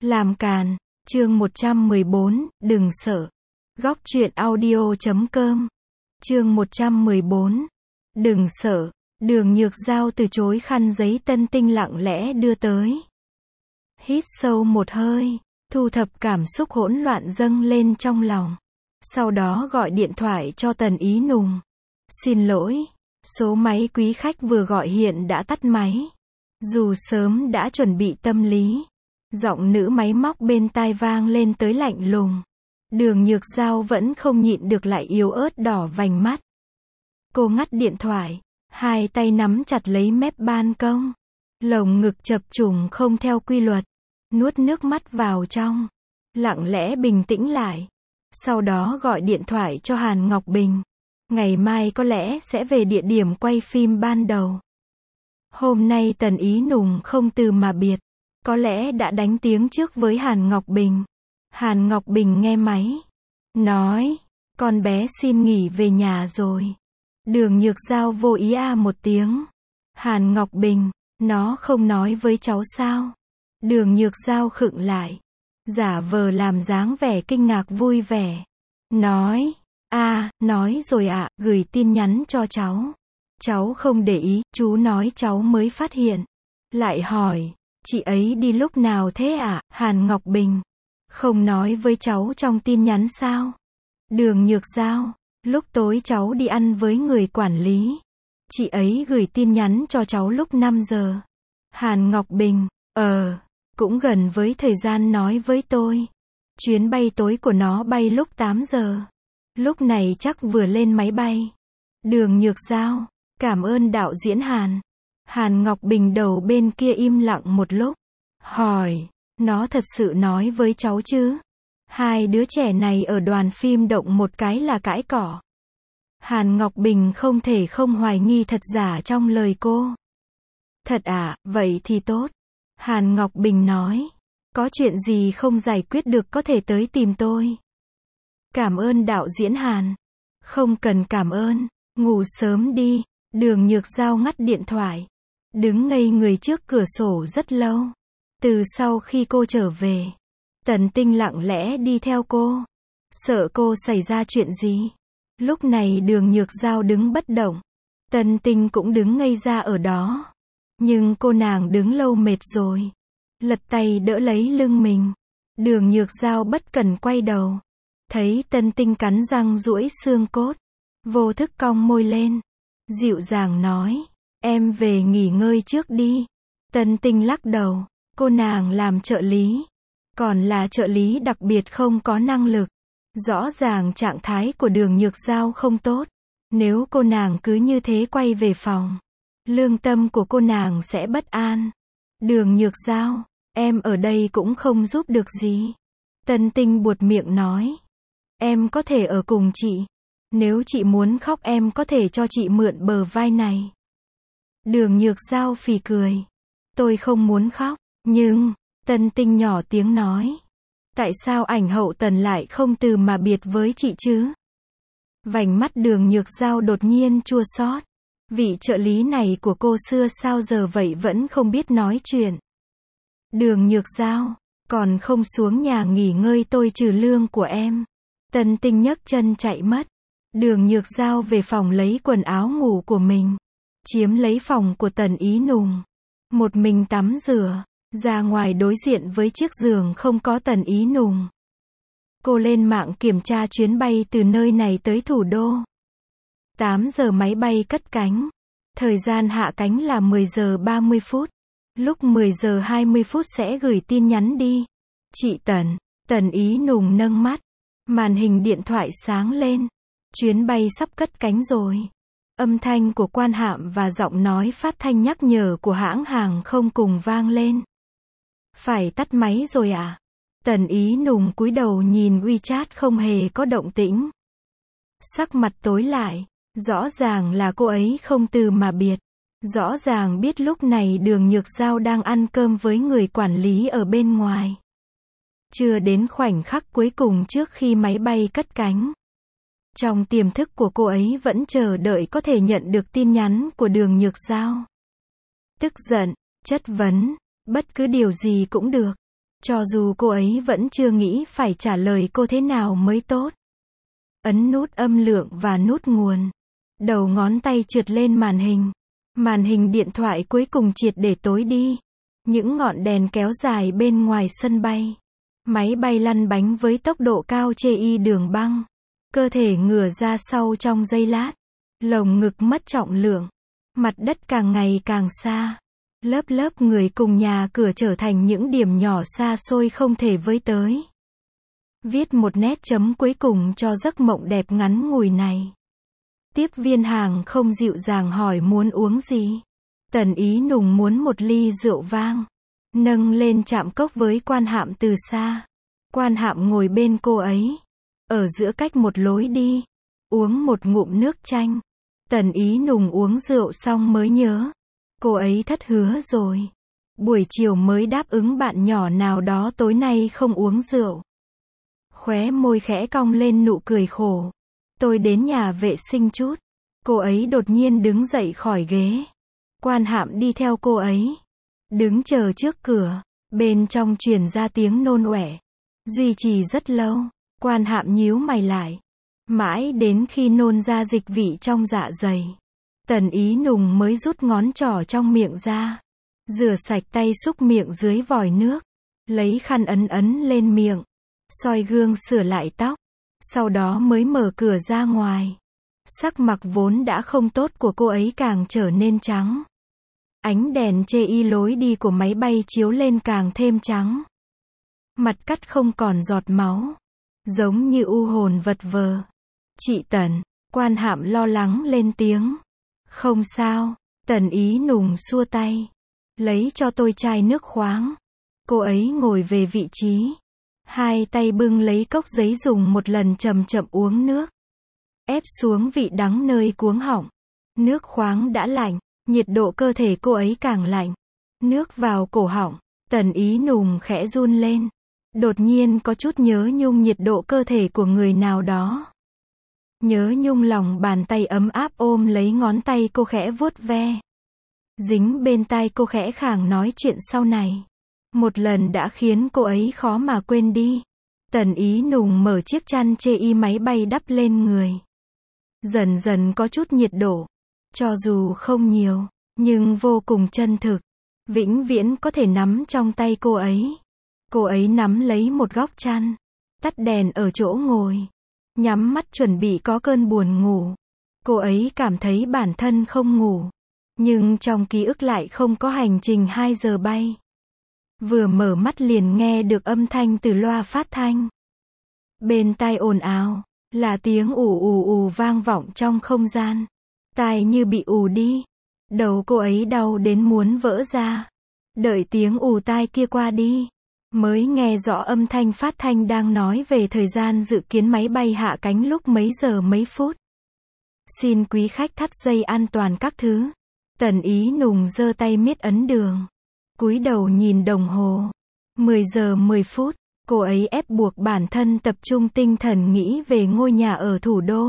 Làm càn, chương 114, đừng sợ. Góc truyện audio.com. Chương 114. Đừng sợ. Đường Nhược Giao từ chối khăn giấy Tân Tinh lặng lẽ đưa tới. Hít sâu một hơi, thu thập cảm xúc hỗn loạn dâng lên trong lòng. Sau đó gọi điện thoại cho Tần Ý Nùng. Xin lỗi, số máy quý khách vừa gọi hiện đã tắt máy. Dù sớm đã chuẩn bị tâm lý. Giọng nữ máy móc bên tai vang lên tới lạnh lùng. Đường Nhược Giao vẫn không nhịn được lại yếu ớt đỏ vành mắt. Cô ngắt điện thoại, hai tay nắm chặt lấy mép ban công. Lồng ngực chập trùng không theo quy luật. Nuốt nước mắt vào trong. Lặng lẽ bình tĩnh lại. Sau đó gọi điện thoại cho Hàn Ngọc Bình. Ngày mai có lẽ sẽ về địa điểm quay phim ban đầu. Hôm nay Tần Ý Nùng không từ mà biệt. Có lẽ đã đánh tiếng trước với Hàn Ngọc Bình. Hàn Ngọc Bình nghe máy. Nói, con bé xin nghỉ về nhà rồi. Đường Nhược Giao vô ý một tiếng. Hàn Ngọc Bình, nó không nói với cháu sao? Đường Nhược Giao khựng lại. Giả vờ làm dáng vẻ kinh ngạc vui vẻ. Nói, nói rồi gửi tin nhắn cho cháu. Cháu không để ý, chú nói cháu mới phát hiện. Lại hỏi, chị ấy đi lúc nào thế Hàn Ngọc Bình. Không nói với cháu trong tin nhắn sao? Đường Nhược Giao, lúc tối cháu đi ăn với người quản lý. Chị ấy gửi tin nhắn cho cháu lúc 5 giờ. Hàn Ngọc Bình, cũng gần với thời gian nói với tôi. Chuyến bay tối của nó bay lúc 8 giờ. Lúc này chắc vừa lên máy bay. Đường Nhược Giao, cảm ơn đạo diễn Hàn. Hàn Ngọc Bình đầu bên kia im lặng một lúc. Hỏi, nó thật sự nói với cháu chứ? Hai đứa trẻ này ở đoàn phim động một cái là cãi cỏ. Hàn Ngọc Bình không thể không hoài nghi thật giả trong lời cô. Thật vậy thì tốt. Hàn Ngọc Bình nói, có chuyện gì không giải quyết được có thể tới tìm tôi. Cảm ơn đạo diễn Hàn. Không cần cảm ơn, ngủ sớm đi. Đường Nhược Giao ngắt điện thoại. Đứng ngây người trước cửa sổ rất lâu. Từ sau khi cô trở về, Tần Tinh lặng lẽ đi theo cô. Sợ cô xảy ra chuyện gì. Lúc này Đường Nhược Giao đứng bất động. Tần Tinh cũng đứng ngây ra ở đó. Nhưng cô nàng đứng lâu mệt rồi. Lật tay đỡ lấy lưng mình. Đường Nhược Giao bất cần quay đầu. Thấy Tần Tinh cắn răng duỗi xương cốt. Vô thức cong môi lên. Dịu dàng nói, em về nghỉ ngơi trước đi. Tần Tinh lắc đầu. Cô nàng làm trợ lý. Còn là trợ lý đặc biệt không có năng lực. Rõ ràng trạng thái của Đường Nhược Giao không tốt. Nếu cô nàng cứ như thế quay về phòng, lương tâm của cô nàng sẽ bất an. Đường Nhược Giao, em ở đây cũng không giúp được gì. Tần Tinh buột miệng nói. Em có thể ở cùng chị. Nếu chị muốn khóc em có thể cho chị mượn bờ vai này. Đường Nhược Giao phì cười. Tôi không muốn khóc, nhưng, Tần Tinh nhỏ tiếng nói. Tại sao ảnh hậu Tần lại không từ mà biệt với chị chứ? Vành mắt Đường Nhược Giao đột nhiên chua xót. Vị trợ lý này của cô xưa sao giờ vậy vẫn không biết nói chuyện. Đường Nhược Giao, còn không xuống nhà nghỉ ngơi tôi trừ lương của em. Tần Tinh nhấc chân chạy mất. Đường Nhược Giao về phòng lấy quần áo ngủ của mình. Chiếm lấy phòng của Tần Ý Nùng. Một mình tắm rửa. Ra ngoài đối diện với chiếc giường không có Tần Ý Nùng. Cô lên mạng kiểm tra chuyến bay từ nơi này tới thủ đô. 8 giờ máy bay cất cánh. Thời gian hạ cánh là 10 giờ 30 phút. Lúc 10 giờ 20 phút sẽ gửi tin nhắn đi. Chị Tần. Tần Ý Nùng nâng mắt. Màn hình điện thoại sáng lên. Chuyến bay sắp cất cánh rồi. Âm thanh của quan hạm và giọng nói phát thanh nhắc nhở của hãng hàng không cùng vang lên. Phải tắt máy rồi Tần Ý Nùng cúi đầu nhìn WeChat không hề có động tĩnh. Sắc mặt tối lại. Rõ ràng là cô ấy không từ mà biệt. Rõ ràng biết lúc này Đường Nhược Giao đang ăn cơm với người quản lý ở bên ngoài. Chưa đến khoảnh khắc cuối cùng trước khi máy bay cất cánh. Trong tiềm thức của cô ấy vẫn chờ đợi có thể nhận được tin nhắn của Đường Nhược Giao. Tức giận, chất vấn, bất cứ điều gì cũng được. Cho dù cô ấy vẫn chưa nghĩ phải trả lời cô thế nào mới tốt. Ấn nút âm lượng và nút nguồn. Đầu ngón tay trượt lên màn hình. Màn hình điện thoại cuối cùng triệt để tối đi. Những ngọn đèn kéo dài bên ngoài sân bay. Máy bay lăn bánh với tốc độ cao trên đường băng. Cơ thể ngửa ra sau trong giây lát. Lồng ngực mất trọng lượng. Mặt đất càng ngày càng xa. Lớp lớp người cùng nhà cửa trở thành những điểm nhỏ xa xôi không thể với tới. Viết một nét chấm cuối cùng cho giấc mộng đẹp ngắn ngủi này. Tiếp viên hàng không dịu dàng hỏi muốn uống gì. Tần Ý Nùng muốn một ly rượu vang. Nâng lên chạm cốc với quan hạm từ xa. Quan hạm ngồi bên cô ấy. Ở giữa cách một lối đi. Uống một ngụm nước chanh. Tần Ý Nùng uống rượu xong mới nhớ. Cô ấy thất hứa rồi. Buổi chiều mới đáp ứng bạn nhỏ nào đó tối nay không uống rượu. Khóe môi khẽ cong lên nụ cười khổ. Tôi đến nhà vệ sinh chút. Cô ấy đột nhiên đứng dậy khỏi ghế. Quan hạm đi theo cô ấy. Đứng chờ trước cửa. Bên trong truyền ra tiếng nôn ọe. Duy trì rất lâu. Quan hạm nhíu mày lại. Mãi đến khi nôn ra dịch vị trong dạ dày. Tần Ý Nùng mới rút ngón trỏ trong miệng ra. Rửa sạch tay xúc miệng dưới vòi nước. Lấy khăn ấn ấn lên miệng. Soi gương sửa lại tóc. Sau đó mới mở cửa ra ngoài. Sắc mặt vốn đã không tốt của cô ấy càng trở nên trắng. Ánh đèn chê lối đi của máy bay chiếu lên càng thêm trắng. Mặt cắt không còn giọt máu. Giống như u hồn vật vờ. Chị Tần, quan hạm lo lắng lên tiếng. Không sao, Tần Ý Nùng xua tay. Lấy cho tôi chai nước khoáng. Cô ấy ngồi về vị trí. Hai tay bưng lấy cốc giấy dùng một lần chậm chậm uống nước. Ép xuống vị đắng nơi cuống họng. Nước khoáng đã lạnh, nhiệt độ cơ thể cô ấy càng lạnh. Nước vào cổ họng, Tần Ý Nùng khẽ run lên. Đột nhiên có chút nhớ nhung nhiệt độ cơ thể của người nào đó. Nhớ nhung lòng bàn tay ấm áp ôm lấy ngón tay cô khẽ vuốt ve. Dính bên tai cô khẽ khàng nói chuyện sau này. Một lần đã khiến cô ấy khó mà quên đi. Tần Ý Nùng mở chiếc chăn chê máy bay đắp lên người. Dần dần có chút nhiệt độ. Cho dù không nhiều, nhưng vô cùng chân thực. Vĩnh viễn có thể nắm trong tay cô ấy. Cô ấy nắm lấy một góc chăn. Tắt đèn ở chỗ ngồi. Nhắm mắt chuẩn bị có cơn buồn ngủ. Cô ấy cảm thấy bản thân không ngủ. Nhưng trong ký ức lại không có hành trình 2 giờ bay. Vừa mở mắt liền nghe được âm thanh từ loa phát thanh. Bên tai ồn ào, là tiếng ù ù ù vang vọng trong không gian. Tai như bị ù đi. Đầu cô ấy đau đến muốn vỡ ra. Đợi tiếng ù tai kia qua đi. Mới nghe rõ âm thanh phát thanh đang nói về thời gian dự kiến máy bay hạ cánh lúc mấy giờ mấy phút. Xin quý khách thắt dây an toàn các thứ. Tần Ý Nùng giơ tay miết ấn đường. Cúi đầu nhìn đồng hồ. 10 giờ 10 phút. Cô ấy ép buộc bản thân tập trung tinh thần nghĩ về ngôi nhà ở thủ đô.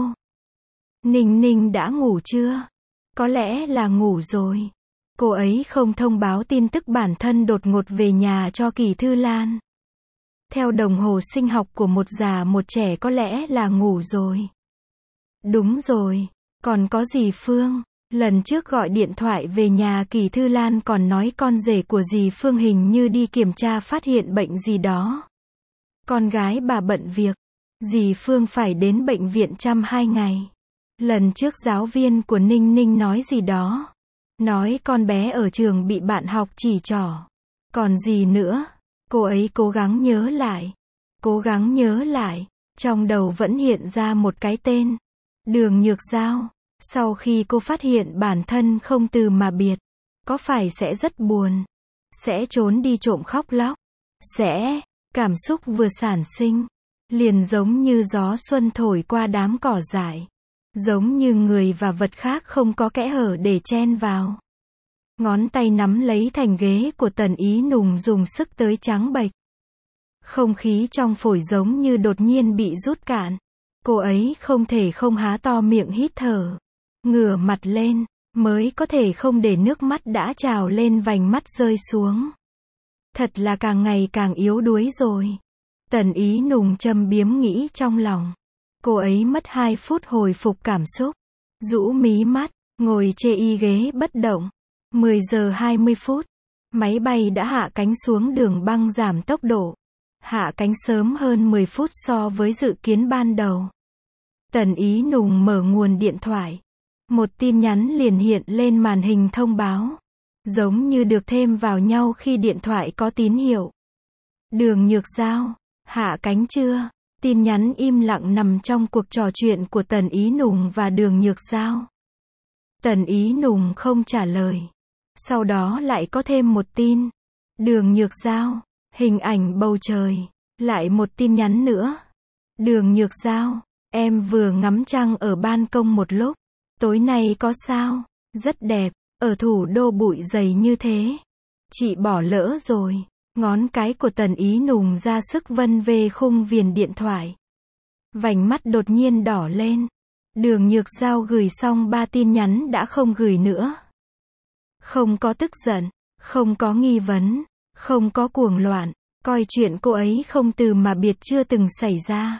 Ninh Ninh đã ngủ chưa? Có lẽ là ngủ rồi. Cô ấy không thông báo tin tức bản thân đột ngột về nhà cho Kỳ Thư Lan. Theo đồng hồ sinh học của một già một trẻ có lẽ là ngủ rồi. Đúng rồi, còn có dì Phương. Lần trước gọi điện thoại về nhà Kỳ Thư Lan còn nói con rể của dì Phương hình như đi kiểm tra phát hiện bệnh gì đó. Con gái bà bận việc. Dì Phương phải đến bệnh viện chăm 2 ngày. Lần trước giáo viên của Ninh Ninh nói gì đó. Nói con bé ở trường bị bạn học chỉ trỏ. Còn gì nữa? Cô ấy cố gắng nhớ lại. Cố gắng nhớ lại. Trong đầu vẫn hiện ra một cái tên. Đường Nhược Giao. Sau khi cô phát hiện bản thân không từ mà biệt. Có phải sẽ rất buồn? Sẽ trốn đi trộm khóc lóc? Sẽ. Cảm xúc vừa sản sinh. Liền giống như gió xuân thổi qua đám cỏ dại. Giống như người và vật khác không có kẽ hở để chen vào. Ngón tay nắm lấy thành ghế của Tần Ý Nùng dùng sức tới trắng bệch. Không khí trong phổi giống như đột nhiên bị rút cạn. Cô ấy không thể không há to miệng hít thở. Ngửa mặt lên, mới có thể không để nước mắt đã trào lên vành mắt rơi xuống. Thật là càng ngày càng yếu đuối rồi. Tần Ý Nùng châm biếm nghĩ trong lòng. Cô ấy mất 2 phút hồi phục cảm xúc. Rũ mí mắt, ngồi chê y ghế bất động. 10 giờ 20 phút. Máy bay đã hạ cánh xuống đường băng giảm tốc độ. Hạ cánh sớm hơn 10 phút so với dự kiến ban đầu. Tần Ý Nùng mở nguồn điện thoại. Một tin nhắn liền hiện lên màn hình thông báo. Giống như được thêm vào nhau khi điện thoại có tín hiệu. Đường Nhược Giao, hạ cánh chưa? Tin nhắn im lặng nằm trong cuộc trò chuyện của Tần Ý Nùng và Đường Nhược Giao. Tần Ý Nùng không trả lời. Sau đó lại có thêm một tin. Đường Nhược Giao, hình ảnh bầu trời. Lại một tin nhắn nữa. Đường Nhược Giao, em vừa ngắm trăng ở ban công một lúc. Tối nay có sao? Rất đẹp, ở thủ đô bụi dày như thế. Chị bỏ lỡ rồi. Ngón cái của Tần Ý Nùng ra sức vân về khung viền điện thoại. Vành mắt đột nhiên đỏ lên. Đường Nhược Giao gửi xong 3 tin nhắn đã không gửi nữa. Không có tức giận, không có nghi vấn, không có cuồng loạn, coi chuyện cô ấy không từ mà biệt chưa từng xảy ra.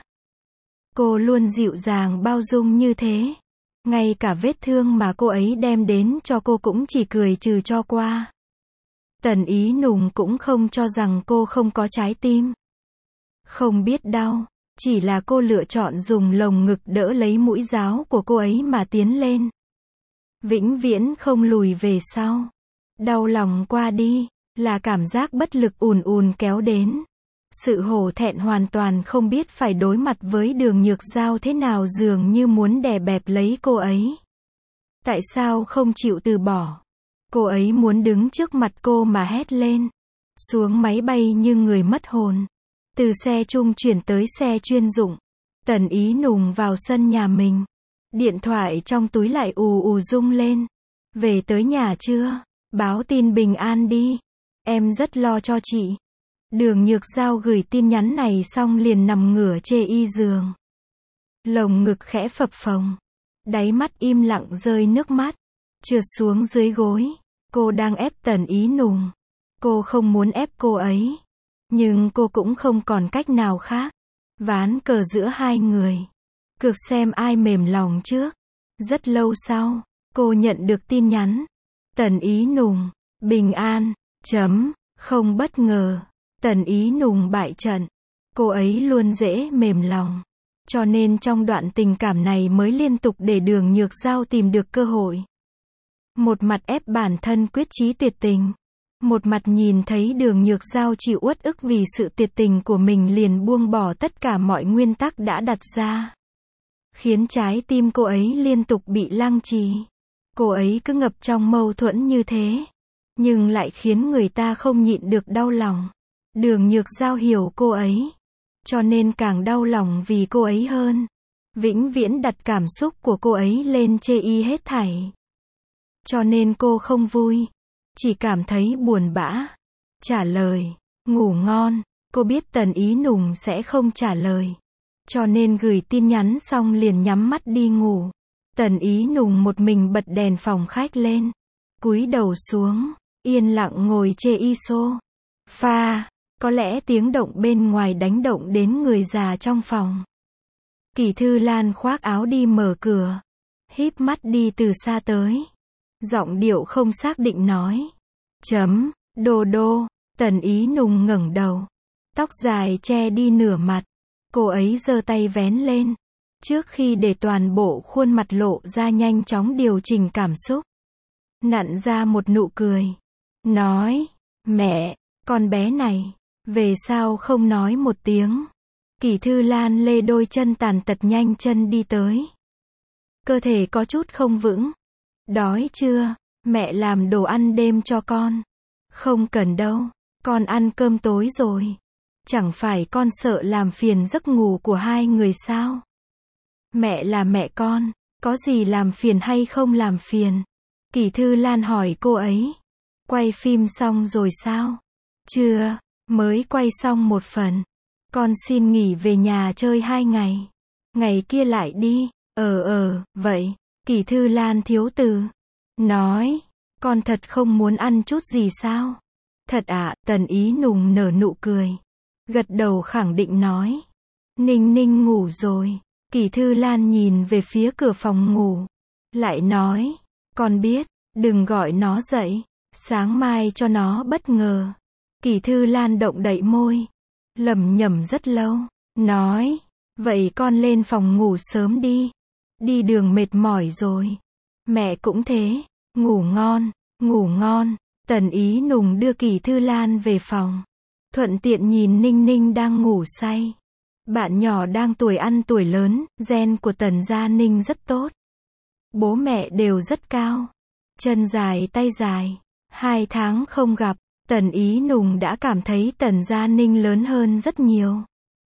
Cô luôn dịu dàng bao dung như thế. Ngay cả vết thương mà cô ấy đem đến cho cô cũng chỉ cười trừ cho qua. Tần Ý Nùng cũng không cho rằng cô không có trái tim. Không biết đau, chỉ là cô lựa chọn dùng lồng ngực đỡ lấy mũi giáo của cô ấy mà tiến lên. Vĩnh viễn không lùi về sau. Đau lòng qua đi, là cảm giác bất lực ùn ùn kéo đến. Sự hổ thẹn hoàn toàn không biết phải đối mặt với Đường Nhược Giao thế nào, dường như muốn đè bẹp lấy cô ấy. Tại sao không chịu từ bỏ? Cô ấy muốn đứng trước mặt cô mà hét lên. Xuống máy bay như người mất hồn. Từ xe trung chuyển tới xe chuyên dụng. Tần Ý Nùng vào sân nhà mình. Điện thoại trong túi lại ù ù rung lên. Về tới nhà chưa? Báo tin bình an đi. Em rất lo cho chị. Đường Nhược Giao gửi tin nhắn này xong liền nằm ngửa chê y giường. Lồng ngực khẽ phập phồng. Đáy mắt im lặng rơi nước mắt. Trượt xuống dưới gối. Cô đang ép Tần Ý Nùng. Cô không muốn ép cô ấy. Nhưng cô cũng không còn cách nào khác. Ván cờ giữa hai người. Cược xem ai mềm lòng trước. Rất lâu sau, cô nhận được tin nhắn. Tần Ý Nùng, bình an, không bất ngờ. Tần Ý Nùng bại trận. Cô ấy luôn dễ mềm lòng. Cho nên trong đoạn tình cảm này mới liên tục để Đường Nhược Giao tìm được cơ hội. Một mặt ép bản thân quyết chí tuyệt tình. Một mặt nhìn thấy Đường Nhược Giao chịu uất ức vì sự tuyệt tình của mình liền buông bỏ tất cả mọi nguyên tắc đã đặt ra. Khiến trái tim cô ấy liên tục bị lăng trì. Cô ấy cứ ngập trong mâu thuẫn như thế. Nhưng lại khiến người ta không nhịn được đau lòng. Đường Nhược Giao hiểu cô ấy. Cho nên càng đau lòng vì cô ấy hơn. Vĩnh viễn đặt cảm xúc của cô ấy lên chê y hết thảy. Cho nên cô không vui. Chỉ cảm thấy buồn bã. Trả lời. Ngủ ngon. Cô biết Tần Ý Nùng sẽ không trả lời. Cho nên gửi tin nhắn xong liền nhắm mắt đi ngủ. Tần Ý Nùng một mình bật đèn phòng khách lên. Cúi đầu xuống. Yên lặng ngồi chê y sofa. Có lẽ tiếng động bên ngoài đánh động đến người già trong phòng. Kỳ Thư Lan khoác áo đi mở cửa. Híp mắt đi từ xa tới. Giọng điệu không xác định nói. Đô đô. Tần Ý Nùng ngẩng đầu. Tóc dài che đi nửa mặt. Cô ấy giơ tay vén lên. Trước khi để toàn bộ khuôn mặt lộ ra nhanh chóng điều chỉnh cảm xúc. Nặn ra một nụ cười. Nói. Mẹ, con bé này. Về sao không nói một tiếng. Kỳ Thư Lan lê đôi chân tàn tật nhanh chân đi tới. Cơ thể có chút không vững. Đói chưa? Mẹ làm đồ ăn đêm cho con. Không cần đâu. Con ăn cơm tối rồi. Chẳng phải con sợ làm phiền giấc ngủ của hai người sao? Mẹ là mẹ con. Có gì làm phiền hay không làm phiền? Kỳ Thư Lan hỏi cô ấy. Quay phim xong rồi sao? Chưa. Mới quay xong một phần. Con xin nghỉ về nhà chơi 2 ngày. Ngày kia lại đi. Vậy. Kỳ Thư Lan thiếu từ. Nói. Con thật không muốn ăn chút gì sao? Thật ạ, Tần Ý Nùng nở nụ cười. Gật đầu khẳng định nói. Ninh Ninh ngủ rồi. Kỳ Thư Lan nhìn về phía cửa phòng ngủ. Lại nói, con biết, đừng gọi nó dậy. Sáng mai cho nó bất ngờ. Kỳ Thư Lan động đậy môi. Lẩm nhẩm rất lâu. Nói, vậy con lên phòng ngủ sớm đi. Đi đường mệt mỏi rồi. Mẹ cũng thế. Ngủ ngon, ngủ ngon. Tần Ý Nùng đưa Kỳ Thư Lan về phòng. Thuận tiện nhìn Ninh Ninh đang ngủ say. Bạn nhỏ đang tuổi ăn tuổi lớn, gen của Tần Gia Ninh rất tốt. Bố mẹ đều rất cao. Chân dài tay dài. 2 tháng không gặp, Tần Ý Nùng đã cảm thấy Tần Gia Ninh lớn hơn rất nhiều.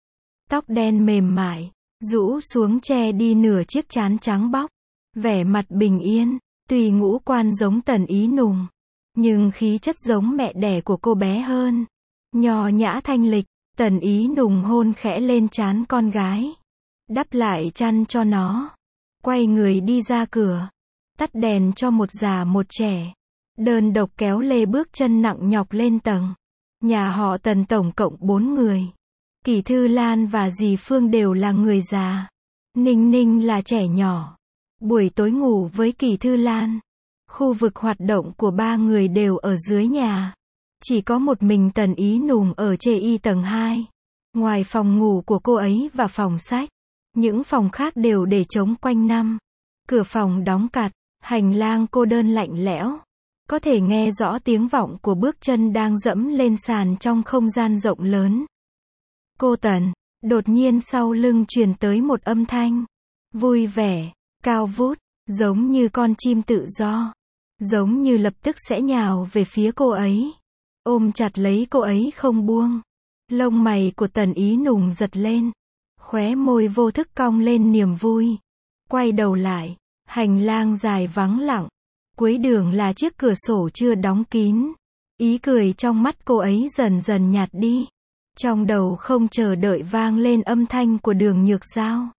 Tóc đen mềm mại, rũ xuống che đi nửa chiếc trán trắng bóc. Vẻ mặt bình yên, tuy ngũ quan giống Tần Ý Nùng, nhưng khí chất giống mẹ đẻ của cô bé hơn. Nho nhã thanh lịch, Tần Ý Nùng hôn khẽ lên trán con gái. Đắp lại chăn cho nó. Quay người đi ra cửa. Tắt đèn cho một già một trẻ. Đơn độc kéo lê bước chân nặng nhọc lên tầng. Nhà họ Tần tổng cộng 4 người. Kỳ Thư Lan và dì Phương đều là người già. Ninh Ninh là trẻ nhỏ. Buổi tối ngủ với Kỳ Thư Lan. Khu vực hoạt động của 3 người đều ở dưới nhà. Chỉ có một mình Tần Ý Nùng ở y tầng 2. Ngoài phòng ngủ của cô ấy và phòng sách, những phòng khác đều để trống quanh năm. Cửa phòng đóng cặt, hành lang cô đơn lạnh lẽo. Có thể nghe rõ tiếng vọng của bước chân đang dẫm lên sàn trong không gian rộng lớn. Cô Tần, đột nhiên sau lưng truyền tới một âm thanh. Vui vẻ, cao vút, giống như con chim tự do. Giống như lập tức sẽ nhào về phía cô ấy. Ôm chặt lấy cô ấy không buông. Lông mày của Tần Ý Nùng giật lên. Khóe môi vô thức cong lên niềm vui. Quay đầu lại, hành lang dài vắng lặng. Cuối đường là chiếc cửa sổ chưa đóng kín. Ý cười trong mắt cô ấy dần dần nhạt đi. Trong đầu không chờ đợi vang lên âm thanh của Đường Nhược Giao.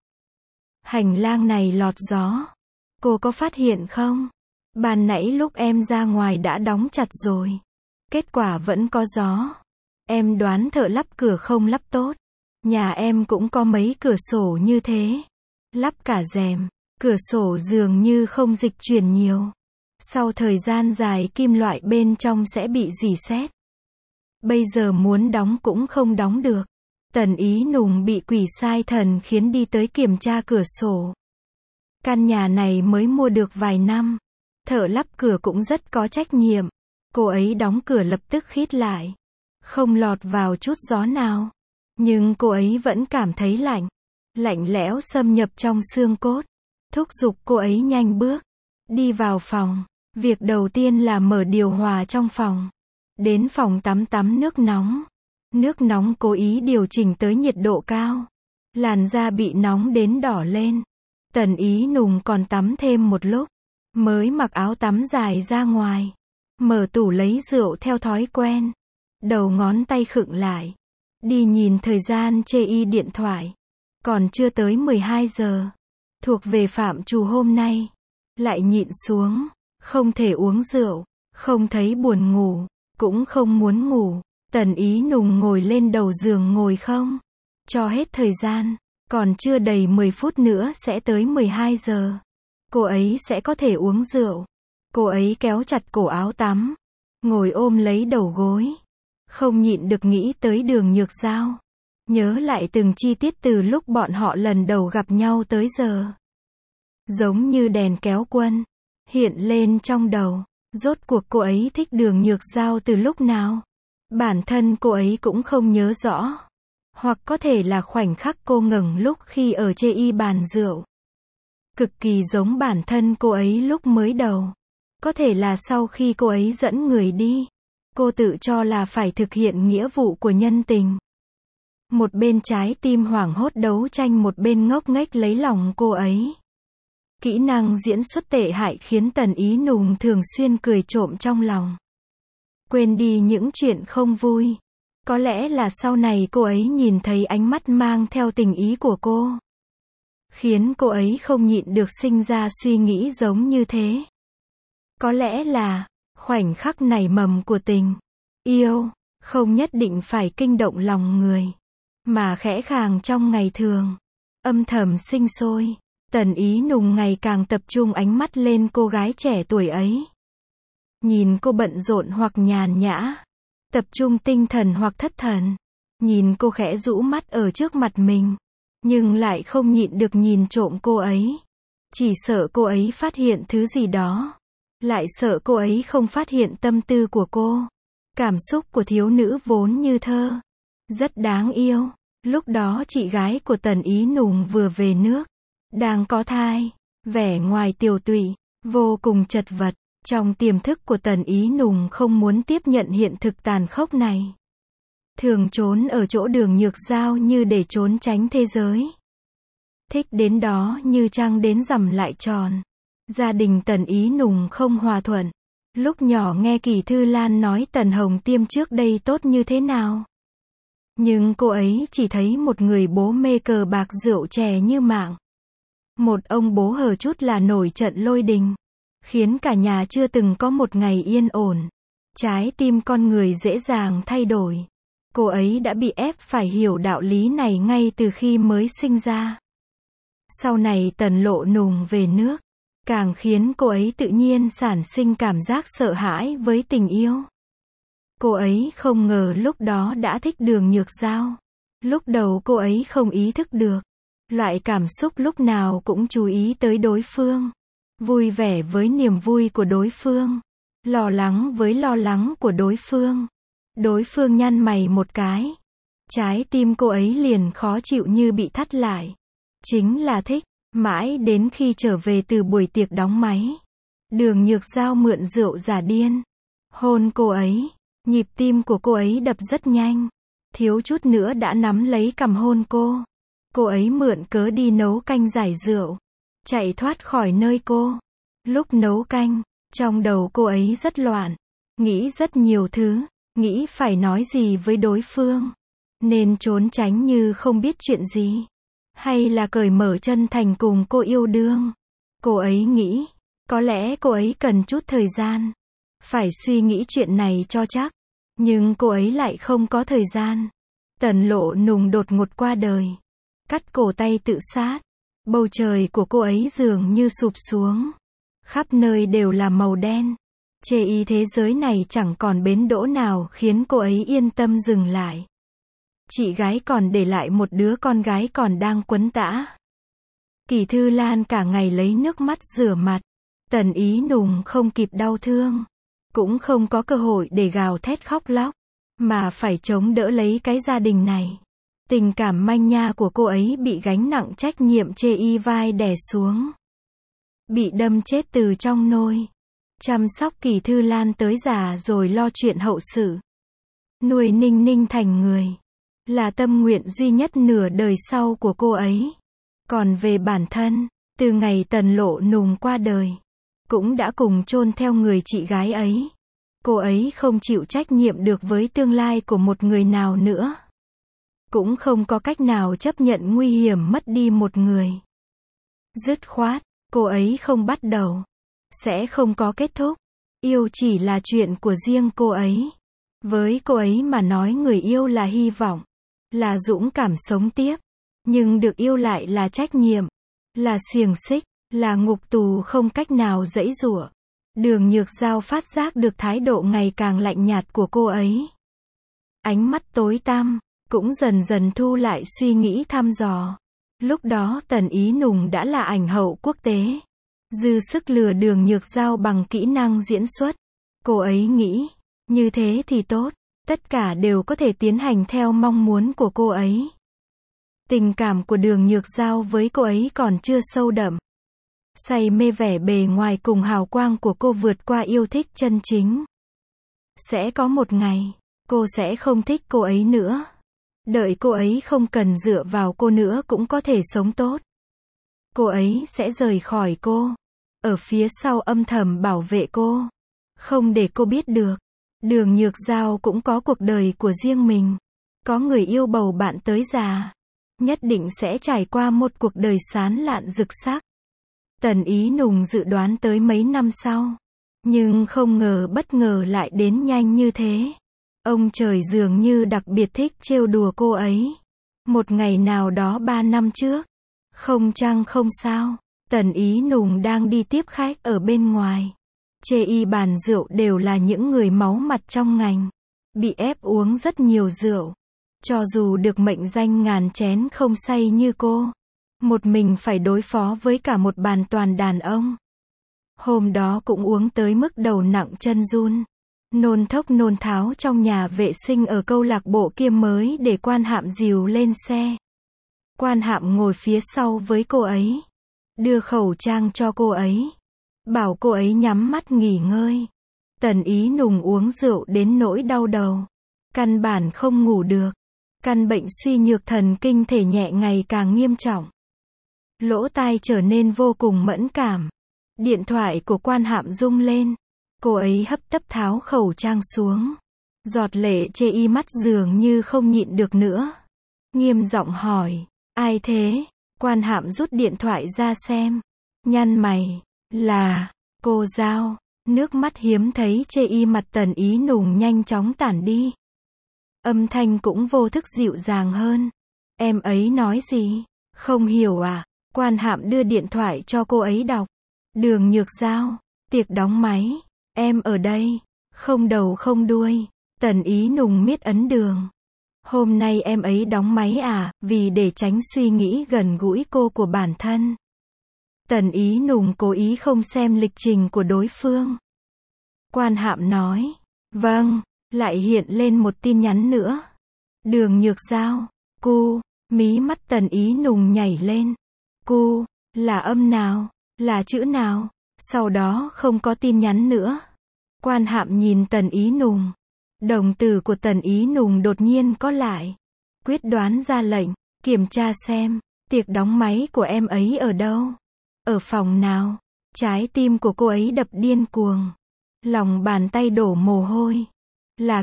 Hành lang này lọt gió. Cô có phát hiện không? Ban nãy lúc em ra ngoài đã đóng chặt rồi. Kết quả vẫn có gió. Em đoán thợ lắp cửa không lắp tốt. Nhà em cũng có mấy cửa sổ như thế. Lắp cả rèm. Cửa sổ dường như không dịch chuyển nhiều. Sau thời gian dài kim loại bên trong sẽ bị rỉ sét. Bây giờ muốn đóng cũng không đóng được. Tần Ý Nùng bị quỷ sai thần khiến đi tới kiểm tra cửa sổ. Căn nhà này mới mua được vài năm. Thợ lắp cửa cũng rất có trách nhiệm. Cô ấy đóng cửa lập tức khít lại. Không lọt vào chút gió nào. Nhưng cô ấy vẫn cảm thấy lạnh. Lạnh lẽo xâm nhập trong xương cốt. Thúc giục cô ấy nhanh bước. Đi vào phòng. Việc đầu tiên là mở điều hòa trong phòng. Đến phòng tắm nước nóng. Nước nóng cố ý điều chỉnh tới nhiệt độ cao. Làn da bị nóng đến đỏ lên. Tần Ý Nùng còn tắm thêm một lúc. Mới mặc áo tắm dài ra ngoài. Mở tủ lấy rượu theo thói quen. Đầu ngón tay khựng lại. Đi nhìn thời gian trên điện thoại. Còn chưa tới 12 giờ. Thuộc về phạm trù hôm nay. Lại nhịn xuống. Không thể uống rượu. Không thấy buồn ngủ. Cũng không muốn ngủ. Tần Ý Nùng ngồi lên đầu giường ngồi không. Cho hết thời gian. Còn chưa đầy 10 phút nữa sẽ tới 12 giờ. Cô ấy sẽ có thể uống rượu. Cô ấy kéo chặt cổ áo tắm. Ngồi ôm lấy đầu gối. Không nhịn được nghĩ tới Đường Nhược Giao. Nhớ lại từng chi tiết từ lúc bọn họ lần đầu gặp nhau tới giờ. Giống như đèn kéo quân. Hiện lên trong đầu. Rốt cuộc cô ấy thích Đường Nhược Giao từ lúc nào? Bản thân cô ấy cũng không nhớ rõ. Hoặc có thể là khoảnh khắc cô ngẩng lúc khi ở trên bàn rượu. Cực kỳ giống bản thân cô ấy lúc mới đầu. Có thể là sau khi cô ấy dẫn người đi. Cô tự cho là phải thực hiện nghĩa vụ của nhân tình. Một bên trái tim hoảng hốt đấu tranh, một bên ngốc nghếch lấy lòng cô ấy. Kỹ năng diễn xuất tệ hại khiến Tần Ý Nùng thường xuyên cười trộm trong lòng. Quên đi những chuyện không vui. Có lẽ là sau này cô ấy nhìn thấy ánh mắt mang theo tình ý của cô. Khiến cô ấy không nhịn được sinh ra suy nghĩ giống như thế. Có lẽ là khoảnh khắc nảy mầm của tình Yêu, không nhất định phải kinh động lòng người, mà khẽ khàng trong ngày thường, âm thầm sinh sôi. Tần Ý Nùng ngày càng tập trung ánh mắt lên cô gái trẻ tuổi ấy. Nhìn cô bận rộn hoặc nhàn nhã, tập trung tinh thần hoặc thất thần. Nhìn cô khẽ rũ mắt ở trước mặt mình, nhưng lại không nhịn được nhìn trộm cô ấy. Chỉ sợ cô ấy phát hiện thứ gì đó, lại sợ cô ấy không phát hiện tâm tư của cô. Cảm xúc của thiếu nữ vốn như thơ, rất đáng yêu. Lúc đó chị gái của Tần Ý Nùng vừa về nước, đang có thai, vẻ ngoài tiều tụy, vô cùng chật vật. Trong tiềm thức của Tần Ý Nùng không muốn tiếp nhận hiện thực tàn khốc này. Thường trốn ở chỗ Đường Nhược Giao như để trốn tránh thế giới. Thích đến đó như trăng đến rằm lại tròn. Gia đình Tần Ý Nùng không hòa thuận. Lúc nhỏ nghe Kỳ Thư Lan nói Tần Hồng Tiêm trước đây tốt như thế nào. Nhưng cô ấy chỉ thấy một người bố mê cờ bạc rượu chè như mạng. Một ông bố hờ chút là nổi trận lôi đình, khiến cả nhà chưa từng có một ngày yên ổn. Trái tim con người dễ dàng thay đổi. Cô ấy đã bị ép phải hiểu đạo lý này ngay từ khi mới sinh ra. Sau này Tần Lộ Nùng về nước, càng khiến cô ấy tự nhiên sản sinh cảm giác sợ hãi với tình yêu. Cô ấy không ngờ lúc đó đã thích Đường Nhược Giao. Lúc đầu cô ấy không ý thức được. Loại cảm xúc lúc nào cũng chú ý tới đối phương. Vui vẻ với niềm vui của đối phương. Lo lắng với lo lắng của đối phương. Đối phương nhăn mày một cái, trái tim cô ấy liền khó chịu như bị thắt lại. Chính là thích. Mãi đến khi trở về từ buổi tiệc đóng máy, Đường Nhược Giao mượn rượu giả điên, hôn cô ấy. Nhịp tim của cô ấy đập rất nhanh, thiếu chút nữa đã nắm lấy cằm hôn cô. Cô ấy mượn cớ đi nấu canh giải rượu, chạy thoát khỏi nơi cô. Lúc nấu canh, trong đầu cô ấy rất loạn, nghĩ rất nhiều thứ, nghĩ phải nói gì với đối phương, nên trốn tránh như không biết chuyện gì, hay là cởi mở chân thành cùng cô yêu đương. Cô ấy nghĩ, có lẽ cô ấy cần chút thời gian, phải suy nghĩ chuyện này cho chắc. Nhưng cô ấy lại không có thời gian. Tần Lộ Nùng đột ngột qua đời, cắt cổ tay tự sát. Bầu trời của cô ấy dường như sụp xuống, khắp nơi đều là màu đen. Chê ý thế giới này chẳng còn bến đỗ nào khiến cô ấy yên tâm dừng lại. Chị gái còn để lại một đứa con gái còn đang quấn tã. Kỳ Thư Lan cả ngày lấy nước mắt rửa mặt. Tần Ý Nùng không kịp đau thương, cũng không có cơ hội để gào thét khóc lóc, mà phải chống đỡ lấy cái gia đình này. Tình cảm manh nha của cô ấy bị gánh nặng trách nhiệm chê y vai đè xuống. Bị đâm chết từ trong nôi. Chăm sóc Kỳ Thư Lan tới già rồi lo chuyện hậu sự. Nuôi Ninh Ninh thành người, là tâm nguyện duy nhất nửa đời sau của cô ấy. Còn về bản thân, từ ngày Tần Lộ Nùng qua đời, cũng đã cùng chôn theo người chị gái ấy. Cô ấy không chịu trách nhiệm được với tương lai của một người nào nữa. Cũng không có cách nào chấp nhận nguy hiểm mất đi một người. Dứt khoát, cô ấy không bắt đầu, sẽ không có kết thúc. Yêu chỉ là chuyện của riêng cô ấy. Với cô ấy mà nói người yêu là hy vọng, là dũng cảm sống tiếp. Nhưng được yêu lại là trách nhiệm, là xiềng xích, là ngục tù không cách nào giãy giụa. Đường Nhược Giao phát giác được thái độ ngày càng lạnh nhạt của cô ấy. Ánh mắt tối tăm, cũng dần dần thu lại suy nghĩ thăm dò. Lúc đó Tần Ý Nùng đã là ảnh hậu quốc tế. Dư sức lừa Đường Nhược Giao bằng kỹ năng diễn xuất. Cô ấy nghĩ, như thế thì tốt, tất cả đều có thể tiến hành theo mong muốn của cô ấy. Tình cảm của Đường Nhược Giao với cô ấy còn chưa sâu đậm. Say mê vẻ bề ngoài cùng hào quang của cô vượt qua yêu thích chân chính. Sẽ có một ngày, cô sẽ không thích cô ấy nữa. Đợi cô ấy không cần dựa vào cô nữa cũng có thể sống tốt. Cô ấy sẽ rời khỏi cô, ở phía sau âm thầm bảo vệ cô, không để cô biết được. Đường Nhược Giao cũng có cuộc đời của riêng mình, có người yêu bầu bạn tới già, nhất định sẽ trải qua một cuộc đời sán lạn rực sắc. Tần Ý Nùng dự đoán tới mấy năm sau, nhưng không ngờ bất ngờ lại đến nhanh như thế. Ông trời dường như đặc biệt thích trêu đùa cô ấy. Một ngày nào đó 3 năm trước, không chăng không sao, Tần Ý Nùng đang đi tiếp khách ở bên ngoài. Chê y bàn rượu đều là những người máu mặt trong ngành, bị ép uống rất nhiều rượu. Cho dù được mệnh danh ngàn chén không say như cô, một mình phải đối phó với cả một bàn toàn đàn ông. Hôm đó cũng uống tới mức đầu nặng chân run, nôn thốc nôn tháo trong nhà vệ sinh ở câu lạc bộ kia mới để Quan Hạm dìu lên xe. Quan Hạm ngồi phía sau với cô ấy, đưa khẩu trang cho cô ấy, bảo cô ấy nhắm mắt nghỉ ngơi. Tần Ý Nùng uống rượu đến nỗi đau đầu, căn bản không ngủ được. Căn bệnh suy nhược thần kinh thể nhẹ ngày càng nghiêm trọng. Lỗ tai trở nên vô cùng mẫn cảm. Điện thoại của Quan Hạm rung lên. Cô ấy hấp tấp tháo khẩu trang xuống. Giọt lệ chê y mắt dường như không nhịn được nữa. Nghiêm giọng hỏi, ai thế? Quan Hạm rút điện thoại ra xem. Nhăn mày, là cô Giao. Nước mắt hiếm thấy chê y mặt Tần Ý Nùng nhanh chóng tản đi. Âm thanh cũng vô thức dịu dàng hơn. Em ấy nói gì? Không hiểu à? Quan Hạm đưa điện thoại cho cô ấy đọc. Đường Nhược Giao, tiệc đóng máy. Em ở đây. Không đầu không đuôi. Tần Ý Nùng miết ấn đường. Hôm nay em ấy đóng máy à? Vì để tránh suy nghĩ gần gũi cô của bản thân. Tần Ý Nùng cố ý không xem lịch trình của đối phương. Quan Hạm nói, vâng. Lại hiện lên một tin nhắn nữa. Đường Nhược Giao, cu, mí mắt Tần Ý Nùng nhảy lên. Cu, là âm nào? Là chữ nào? Sau đó không có tin nhắn nữa. Quan Hạm nhìn Tần Ý Nùng. Đồng tử của Tần Ý Nùng đột nhiên có lại. Quyết đoán ra lệnh, kiểm tra xem, tiệc đóng máy của em ấy ở đâu? Ở phòng nào? Trái tim của cô ấy đập điên cuồng. Lòng bàn tay đổ mồ hôi. Là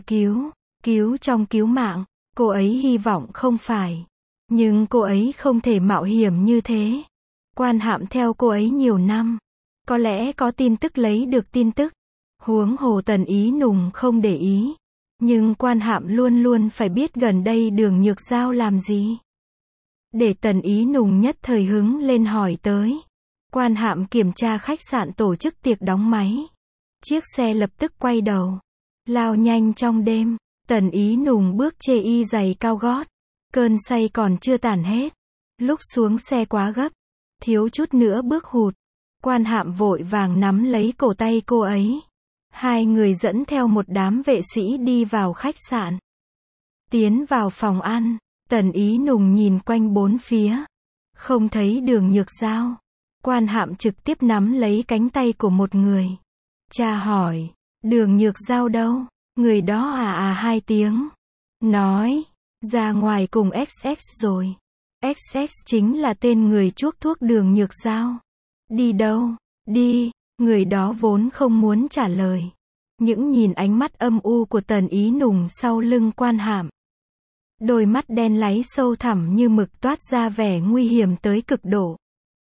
cứu trong cứu mạng, cô ấy hy vọng không phải. Nhưng cô ấy không thể mạo hiểm như thế. Quan Hạm theo cô ấy nhiều năm. Có lẽ có tin tức lấy được tin tức. Huống hồ Tần Ý Nùng không để ý. Nhưng Quan Hạm luôn luôn phải biết gần đây Đường Nhược Giao làm gì. Để Tần Ý Nùng nhất thời hứng lên hỏi tới. Quan Hạm kiểm tra khách sạn tổ chức tiệc đóng máy. Chiếc xe lập tức quay đầu. Lao nhanh trong đêm. Tần Ý Nùng bước chê y giày cao gót. Cơn say còn chưa tản hết. Lúc xuống xe quá gấp. Thiếu chút nữa bước hụt. Quan Hạm vội vàng nắm lấy cổ tay cô ấy. Hai người dẫn theo một đám vệ sĩ đi vào khách sạn. Tiến vào phòng ăn. Tần Ý Nùng nhìn quanh bốn phía. Không thấy Đường Nhược Giao. Quan Hạm trực tiếp nắm lấy cánh tay của một người. Cha hỏi. Đường Nhược Giao đâu? Người đó hai tiếng. Nói. Ra ngoài cùng XX rồi. XX chính là tên người chuốc thuốc Đường Nhược Giao. Đi đâu? Đi. Người đó vốn không muốn trả lời. Những nhìn ánh mắt âm u của Tần Ý Nùng sau lưng Quan Hạm. Đôi mắt đen láy sâu thẳm như mực toát ra vẻ nguy hiểm tới cực độ.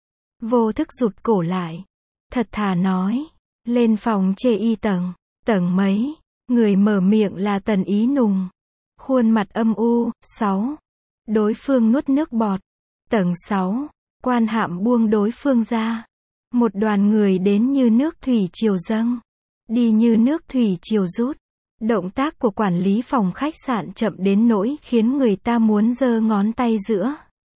Vô thức rụt cổ lại. Thật thà nói. Lên phòng chê y tầng mấy? Người mở miệng là Tần Ý Nùng. Khuôn mặt âm u. 6. Đối phương nuốt nước bọt. Tầng 6. Quan Hạm buông đối phương ra. Một đoàn người đến như nước thủy triều dâng. Đi như nước thủy triều rút. Động tác của quản lý phòng khách sạn chậm đến nỗi khiến người ta muốn giơ ngón tay giữa.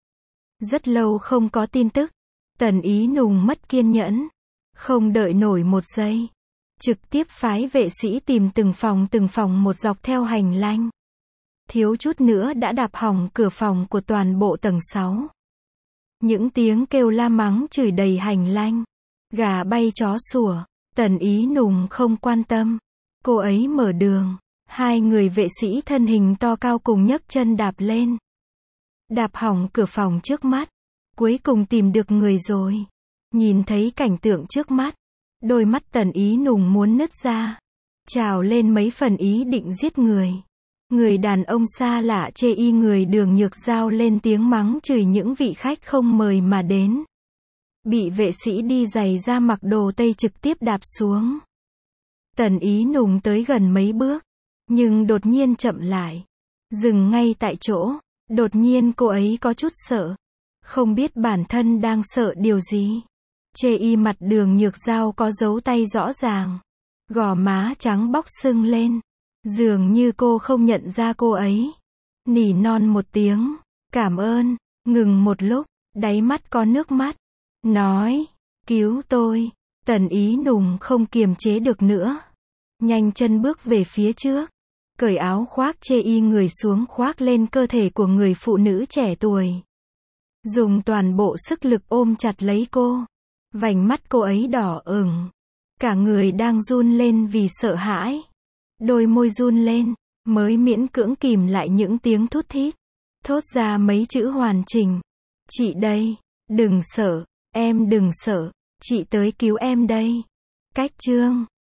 Rất lâu không có tin tức. Tần Ý Nùng mất kiên nhẫn. Không đợi nổi một giây. Trực tiếp phái vệ sĩ tìm từng phòng một dọc theo hành lang. Thiếu chút nữa đã đạp hỏng cửa phòng của toàn bộ tầng 6. Những tiếng kêu la mắng chửi đầy hành lang. Gà bay chó sủa. Tần Ý Nùng không quan tâm. Cô ấy mở đường. Hai người vệ sĩ thân hình to cao cùng nhấc chân đạp lên. Đạp hỏng cửa phòng trước mắt. Cuối cùng tìm được người rồi. Nhìn thấy cảnh tượng trước mắt. Đôi mắt Tần Ý Nùng muốn nứt ra. Trào lên mấy phần ý định giết người. Người đàn ông xa lạ chê y người Đường Nhược Giao lên tiếng mắng chửi những vị khách không mời mà đến. Bị vệ sĩ đi giày ra mặc đồ tây trực tiếp đạp xuống. Tần Ý Nùng tới gần mấy bước. Nhưng đột nhiên chậm lại. Dừng ngay tại chỗ. Đột nhiên cô ấy có chút sợ. Không biết bản thân đang sợ điều gì. Chê y mặt Đường Nhược Giao có dấu tay rõ ràng. Gò má trắng bóc sưng lên. Dường như cô không nhận ra cô ấy. Nỉ non một tiếng. Cảm ơn. Ngừng một lúc. Đáy mắt có nước mắt. Nói. Cứu tôi. Tần Ý Nùng không kiềm chế được nữa. Nhanh chân bước về phía trước. Cởi áo khoác chê y người xuống khoác lên cơ thể của người phụ nữ trẻ tuổi. Dùng toàn bộ sức lực ôm chặt lấy cô. Vành mắt cô ấy đỏ ửng. Cả người đang run lên vì sợ hãi. Đôi môi run lên, mới miễn cưỡng kìm lại những tiếng thút thít. Thốt ra mấy chữ hoàn chỉnh. Chị đây, đừng sợ, em đừng sợ, chị tới cứu em đây. Cách chương